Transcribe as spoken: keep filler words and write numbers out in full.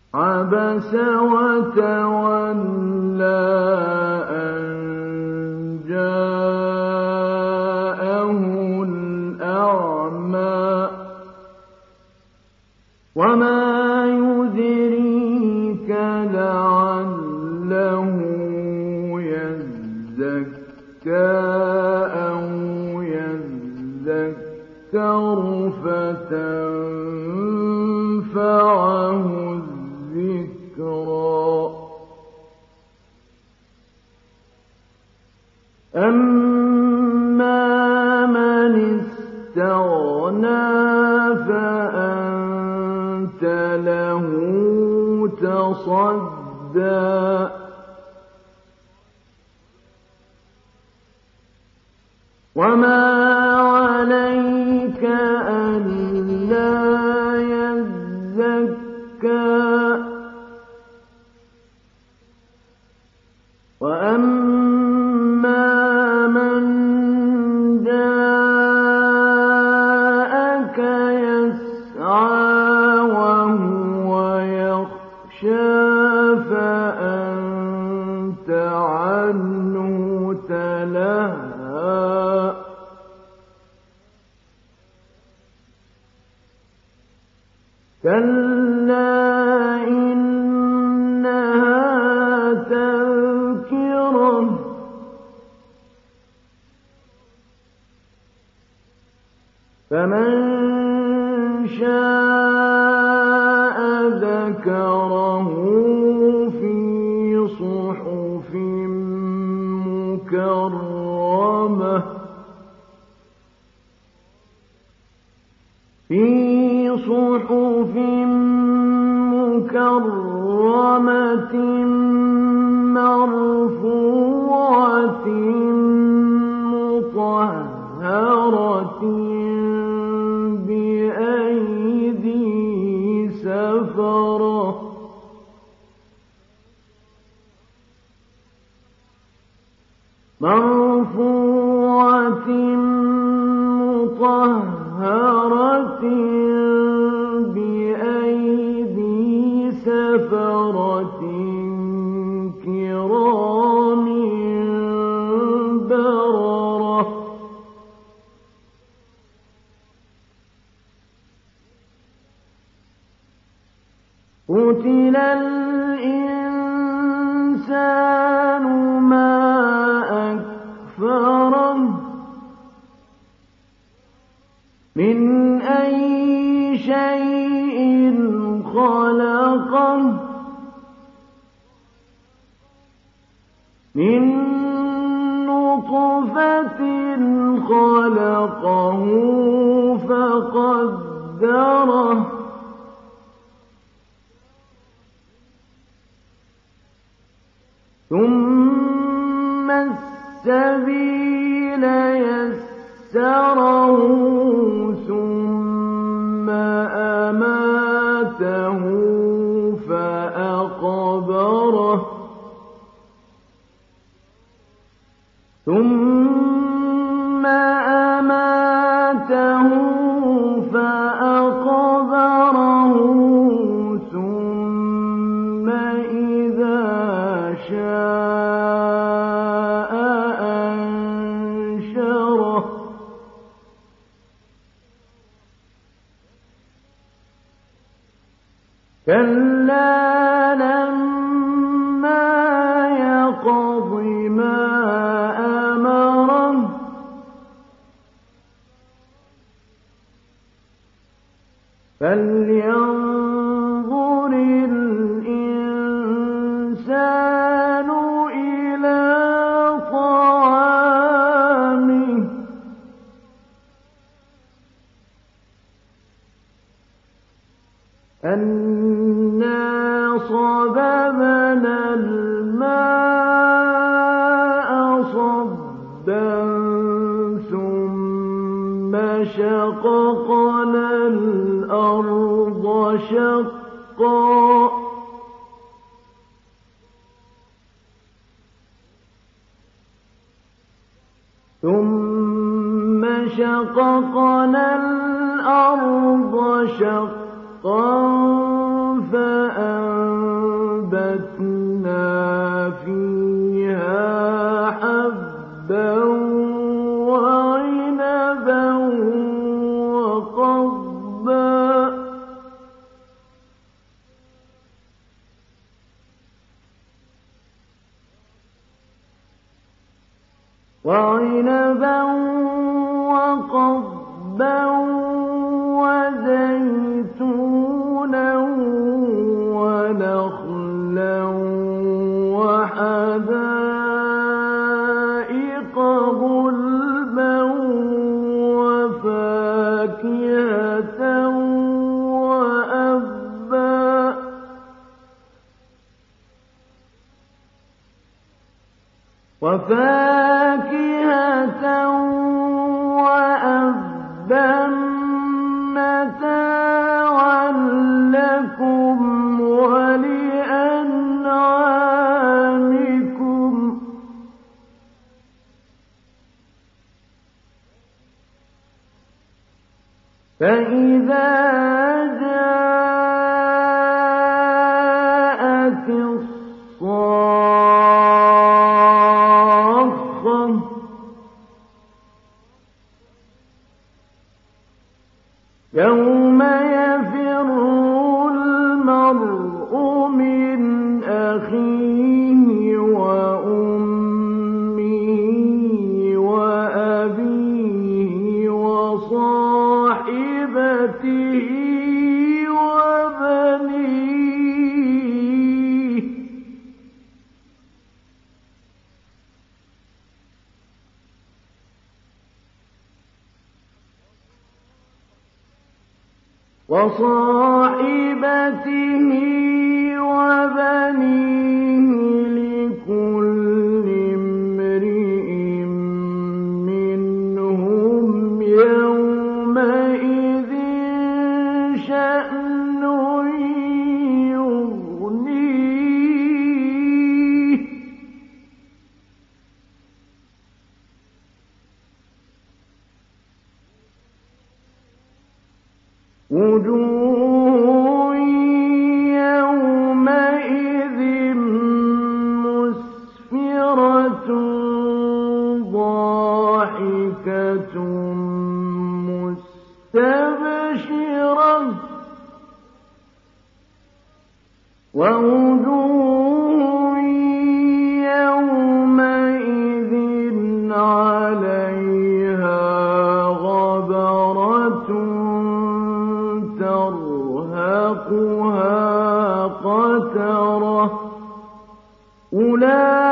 عَبَسَ وَتَوَلَّىٰ أَن جَاءَهُ الْأَعْمَىٰ وَمَا يُدْرِيكَ لَعَلَّهُ يَزَّكَّىٰ أَوْ يَذَّكَّرُ فَتَنفَعَهُ الذِّكْرَىٰ أَمَّا مَنِ اسْتَغْنَىٰ فَأَنتَ لَهُ تَصَدَّىٰ وَمَا عَلَيْكَ أَلَّا يَزَّكَّىٰ وَأَمَّا مَن جَاءَكَ يَسْعَىٰ وَهُوَ يَخْشَىٰ فَأَنتَ عَنْهُ تَلَهَّىٰ كَلَّا إِنَّهَا تَذْكِرَةٌ فَمَن شَاءَ ذَكَرَهُ فِي صُحُفٍ مُّكَرَّمَةٍ في صحف مكرمة مرفوعة مطهرة بأيدي سفرة مرفوعة مطهرة بأيدي سفرة كرام بررة قُتِلَ الْإِنسَانُ مَا أَكْفَرَهُ مِنْ أَيِّ شَيْءٍ خَلَقَهُ مِنْ نُطْفَةٍ خَلَقَهُ فَقَدَّرَهُ ثُمَّ السَّبِيلَ يَسَّرَهُ ثُمَّ أَمَاتَهُ فَأَقْبَرَهُ ثُمَّ أَمَاتَهُ فَأَقْبَرَهُ ثُمَّ إِذَا شَاءَ أَنشَرَهُ كَلَّا لَمَّا يَقْضِ مَا أَمَرَهُ فَلْيَنظُرِ الْإِنسَانُ إِلَىٰ طَعَامِهِ أَنَّا صَبَبْنَا الْمَاءَ صَبًّا ثُمَّ شَقَقْنَا الْأَرْضَ شَقًّا ثُمَّ شَقَقْنَا الْأَرْضَ شَقًّا فَأَنبَتْنَا وعنبا وقضبا وزيتونا ونخلا وحدائق غلبا وفاكهة وأبا وفاكهة وأبا متاعا لكم ولأنعامكم فإذا جاءت الصاخة يوم يفر المرء من أخيه وأمه وأبيه وصاحبته وبنيه وصاحبته وبنيه لكل امرئ منهم يومئذ شأن يغنيه وجوه يومئذ مسفرة ضاحكة مستبشرة ووجوه يومئذ عليها غبرة ترهقها قترة أولئك